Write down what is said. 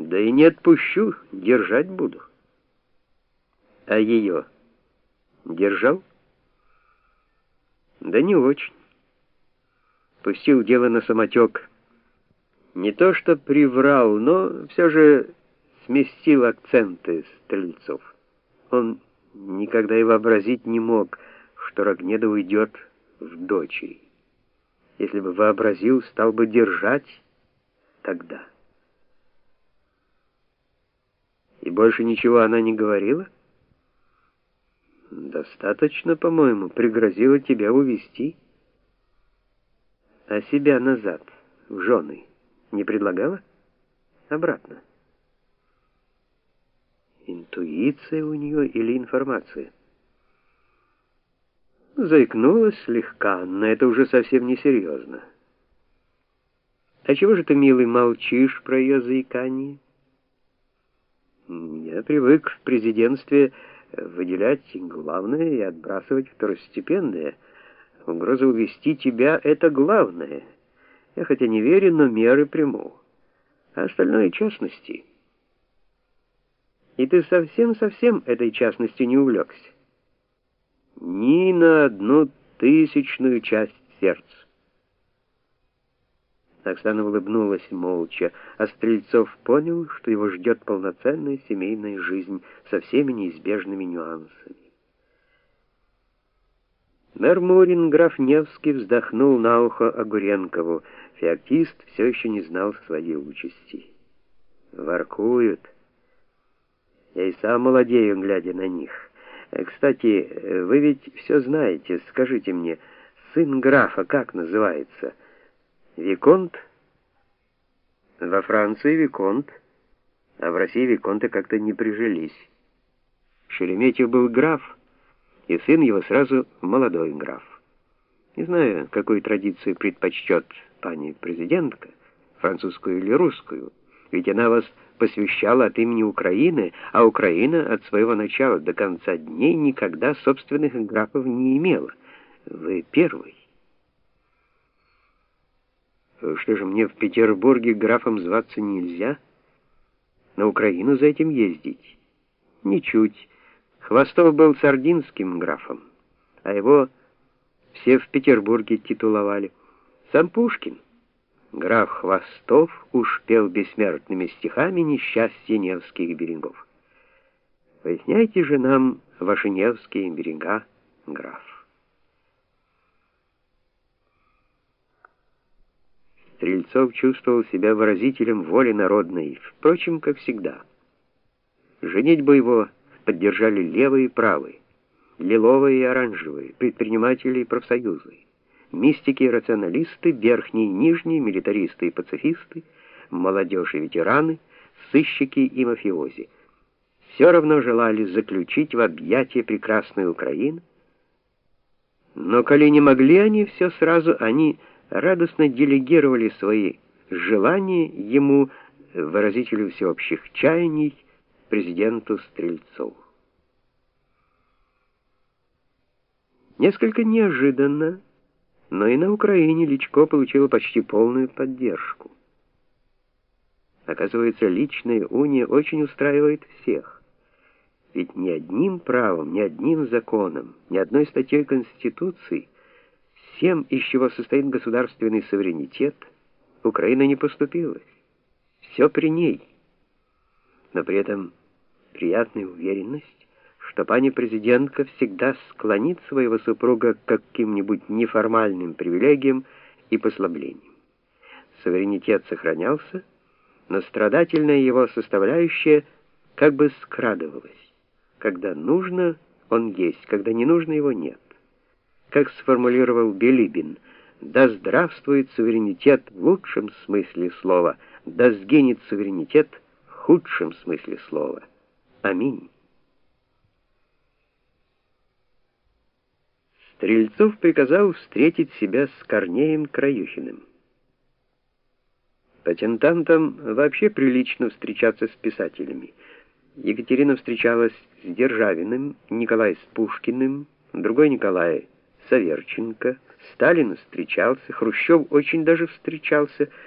Да и не отпущу, держать буду. А ее держал? Да не очень. Пустил дело на самотек. Не то что приврал, но все же сместил акценты Стрельцов. Он никогда и вообразить не мог, что Рогнеда уйдет в дочери. Если бы вообразил, стал бы держать тогда. И больше ничего она не говорила? Достаточно, по-моему, пригрозила тебя увести. А себя назад, в жены, не предлагала? Обратно. Интуиция у нее или информация? Заикнулась слегка, но это уже совсем несерьезно. А чего же ты, милый, молчишь про ее заикание? Я привык в президентстве выделять главное и отбрасывать второстепенное. Угроза увести тебя — это главное. Я хотя не верю, но меры приму. А остальное — частности. И ты совсем этой частностью не увлекся. Ни на 1/1000 часть сердца. Оксана улыбнулась молча, а Стрельцов понял, что его ждет полноценная семейная жизнь со всеми неизбежными нюансами. Мэр Мурин, граф Невский, вздохнул на ухо Огуренкову. Феоктист все еще не знал своей участи. Воркуют. Я и сам молодею, глядя на них. Кстати, вы ведь все знаете. Скажите мне, сын графа как называется? Виконт? Во Франции Виконт, а в России Виконты как-то не прижились. Шереметьев был граф, и сын его сразу молодой граф. Не знаю, какую традицию предпочтет пани президентка, французскую или русскую, ведь она вас посвящала от имени Украины, а Украина от своего начала до конца дней никогда собственных графов не имела. Вы первый. Что же, мне в Петербурге графом зваться нельзя? На Украину за этим ездить? Ничуть. Хвостов был сардинским графом, а его все в Петербурге титуловали. Сам Пушкин, граф Хвостов, уж пел бессмертными стихами несчастье Невских берегов. Поясняйте же нам ваши Невские берега, граф. Стрельцов чувствовал себя выразителем воли народной, впрочем, как всегда. Женитьбу его поддержали левые и правые, лиловые и оранжевые, предприниматели и профсоюзы, мистики и рационалисты, верхние и нижние, милитаристы и пацифисты, молодежь и ветераны, сыщики и мафиози. Все равно желали заключить в объятия прекрасную Украину, но коли не могли они все сразу, они радостно делегировали свои желания ему, выразителю всеобщих чаяний, президенту Стрельцову. Несколько неожиданно, но и на Украине Личко получила почти полную поддержку. Оказывается, личная уния очень устраивает всех. Ведь ни одним правом, ни одним законом, ни одной статьей Конституции, всем, из чего состоит государственный суверенитет, Украина не поступилась. Все при ней. Но при этом приятная уверенность, что пани президентка всегда склонит своего супруга к каким-нибудь неформальным привилегиям и послаблениям. Суверенитет сохранялся, но страдательная его составляющая как бы скрадывалась. Когда нужно, он есть, когда не нужно, его нет. Как сформулировал Билибин: «Да здравствует суверенитет в лучшем смысле слова, да сгинет суверенитет в худшем смысле слова. Аминь». Стрельцов приказал встретить себя с Корнеем Краюхиным. Патентантам вообще прилично встречаться с писателями. Екатерина встречалась с Державиным, Николай с Пушкиным, другой Николай с Аверченко, Сталин встречался, Хрущев очень даже встречался,